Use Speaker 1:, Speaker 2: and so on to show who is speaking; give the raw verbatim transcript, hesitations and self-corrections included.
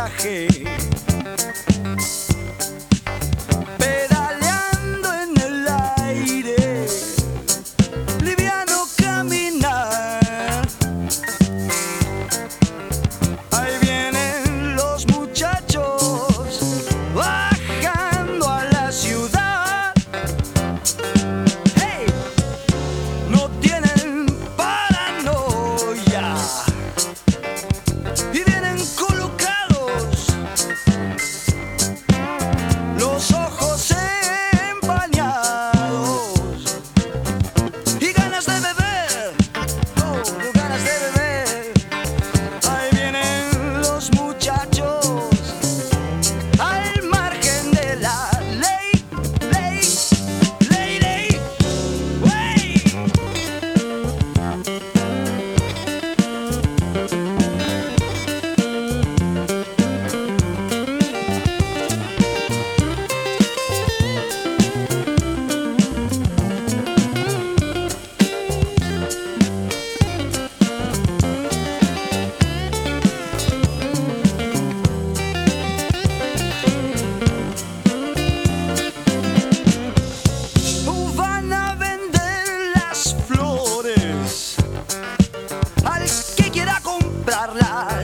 Speaker 1: viaje, pedaleando en el aire, liviano caminar. Ahí vienen los muchachos bajando a la ciudad. Hey, no tienen paranoia y vienen colocados, los ojos empañados y ganas de beber, oh, ganas de beber. Ahí vienen los muchachos al margen de la ley, ley, ley, ley, wey. Van a vender las flores al que quiera comprarlas.